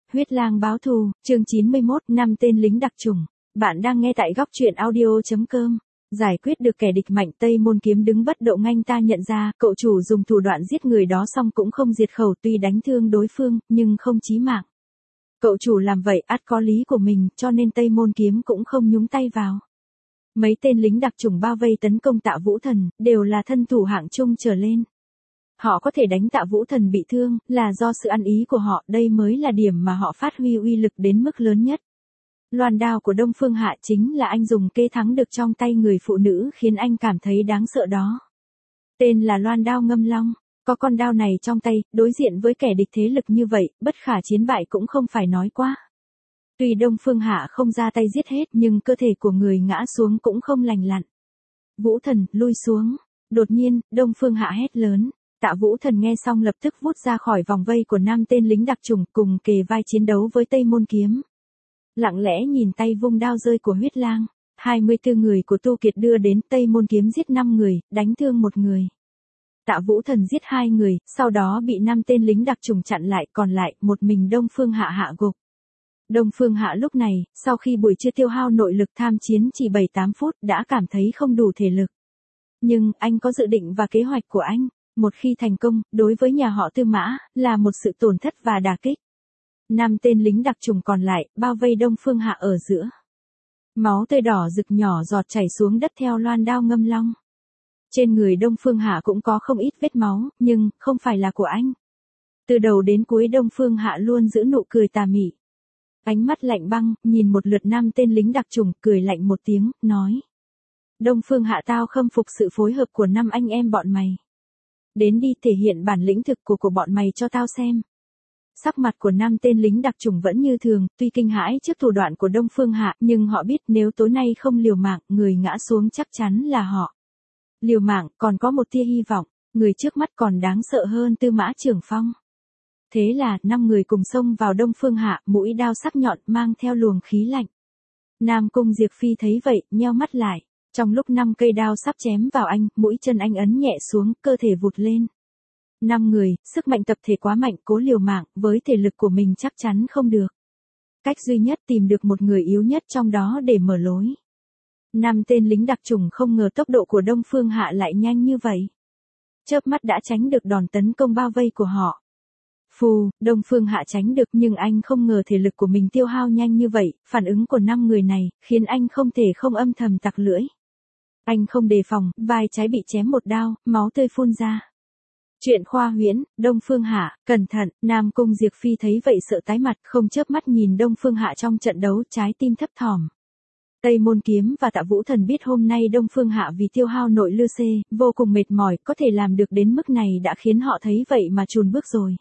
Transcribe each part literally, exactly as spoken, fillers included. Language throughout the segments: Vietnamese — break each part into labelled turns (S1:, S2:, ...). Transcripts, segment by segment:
S1: Huyết lang báo thù, chương chín mươi mốt, năm tên lính đặc chủng. Bạn đang nghe tại góc truyện audio chấm com. Giải quyết được kẻ địch mạnh, Tây Môn Kiếm đứng bất động, nhanh ta nhận ra, cậu chủ dùng thủ đoạn giết người đó xong cũng không diệt khẩu, tuy đánh thương đối phương, nhưng không chí mạng. Cậu chủ làm vậy ắt có lý của mình, cho nên Tây Môn Kiếm cũng không nhúng tay vào. Mấy tên lính đặc chủng bao vây tấn công Tạ Vũ Thần, đều là thân thủ hạng trung trở lên. Họ có thể đánh Tạ Vũ Thần bị thương, là do sự ăn ý của họ, đây mới là điểm mà họ phát huy uy lực đến mức lớn nhất. Loan đao của Đông Phương Hạ chính là anh dùng kê thắng được trong tay người phụ nữ khiến anh cảm thấy đáng sợ đó. Tên là loan đao ngâm long, có con đao này trong tay, đối diện với kẻ địch thế lực như vậy, bất khả chiến bại cũng không phải nói quá. Tuy Đông Phương Hạ không ra tay giết hết nhưng cơ thể của người ngã xuống cũng không lành lặn. Vũ Thần, lui xuống. Đột nhiên, Đông Phương Hạ hét lớn. Tạ Vũ Thần nghe xong lập tức vút ra khỏi vòng vây của năm tên lính đặc chủng cùng kề vai chiến đấu với Tây Môn Kiếm. Lặng lẽ nhìn tay vung đao rơi của Huyết lang, hai mươi tư người của Tu Kiệt đưa đến, Tây Môn Kiếm giết năm người, đánh thương một người. Tạ Vũ Thần giết hai người, sau đó bị năm tên lính đặc chủng chặn lại, còn lại một mình Đông Phương Hạ hạ gục. Đông Phương Hạ lúc này, sau khi buổi trưa tiêu hao nội lực tham chiến chỉ bảy tám phút đã cảm thấy không đủ thể lực. Nhưng anh có dự định và kế hoạch của anh. Một khi thành công, đối với nhà họ Tư Mã, là một sự tổn thất và đả kích. Năm tên lính đặc chủng còn lại, bao vây Đông Phương Hạ ở giữa. Máu tươi đỏ rực nhỏ giọt chảy xuống đất theo loan đao ngâm long. Trên người Đông Phương Hạ cũng có không ít vết máu, nhưng, không phải là của anh. Từ đầu đến cuối Đông Phương Hạ luôn giữ nụ cười tà mị. Ánh mắt lạnh băng, nhìn một lượt năm tên lính đặc chủng, cười lạnh một tiếng, nói. Đông Phương Hạ, tao khâm phục sự phối hợp của năm anh em bọn mày. Đến đi, thể hiện bản lĩnh thực của của bọn mày cho tao xem. Sắc mặt của năm tên lính đặc chủng vẫn như thường, tuy kinh hãi trước thủ đoạn của Đông Phương Hạ, nhưng họ biết nếu tối nay không liều mạng, người ngã xuống chắc chắn là họ. Liều mạng, còn có một tia hy vọng, người trước mắt còn đáng sợ hơn Tư Mã Trưởng Phong. Thế là, năm người cùng xông vào Đông Phương Hạ, mũi đao sắc nhọn mang theo luồng khí lạnh. Nam Cung Diệp Phi thấy vậy, nheo mắt lại. Trong lúc năm cây đao sắp chém vào anh, mũi chân anh ấn nhẹ xuống, cơ thể vụt lên. Năm người, sức mạnh tập thể quá mạnh, cố liều mạng, với thể lực của mình chắc chắn không được. Cách duy nhất tìm được một người yếu nhất trong đó để mở lối. Năm tên lính đặc chủng không ngờ tốc độ của Đông Phương Hạ lại nhanh như vậy. Chớp mắt đã tránh được đòn tấn công bao vây của họ. Phù, Đông Phương Hạ tránh được nhưng anh không ngờ thể lực của mình tiêu hao nhanh như vậy, phản ứng của năm người này, khiến anh không thể không âm thầm tặc lưỡi. Anh không đề phòng, vai trái bị chém một đao, máu tươi phun ra. Chuyện khoa huyễn, Đông Phương Hạ, cẩn thận, Nam Cung Diệp Phi thấy vậy sợ tái mặt, không chớp mắt nhìn Đông Phương Hạ trong trận đấu, trái tim thấp thỏm. Tây Môn Kiếm và Tạ Vũ Thần biết hôm nay Đông Phương Hạ vì tiêu hao nội lực xê, vô cùng mệt mỏi, có thể làm được đến mức này đã khiến họ thấy vậy mà chùn bước rồi.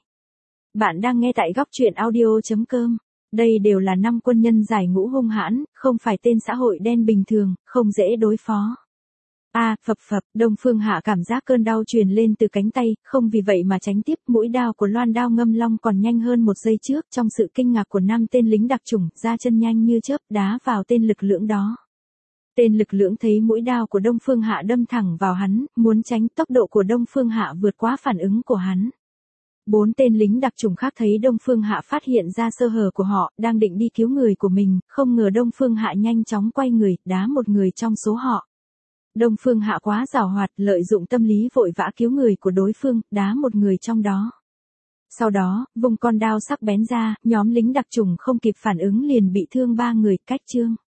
S1: Bạn đang nghe tại góc truyện audio chấm com. Đây đều là năm quân nhân giải ngũ hung hãn, không phải tên xã hội đen bình thường, không dễ đối phó. A, à, phập phập, Đông Phương Hạ cảm giác cơn đau truyền lên từ cánh tay, không vì vậy mà tránh tiếp, mũi đao của loan đao ngâm long còn nhanh hơn một giây trước, trong sự kinh ngạc của năm tên lính đặc chủng, ra chân nhanh như chớp đá vào tên lực lưỡng đó. Tên lực lưỡng thấy mũi đao của Đông Phương Hạ đâm thẳng vào hắn, muốn tránh, tốc độ của Đông Phương Hạ vượt quá phản ứng của hắn. Bốn tên lính đặc chủng khác thấy Đông Phương Hạ phát hiện ra sơ hở của họ, đang định đi cứu người của mình, không ngờ Đông Phương Hạ nhanh chóng quay người, đá một người trong số họ. Đông Phương Hạ quá giàu hoạt, lợi dụng tâm lý vội vã cứu người của đối phương, đá một người trong đó. Sau đó, vùng con đao sắc bén ra, nhóm lính đặc chủng không kịp phản ứng liền bị thương ba người, cách chương.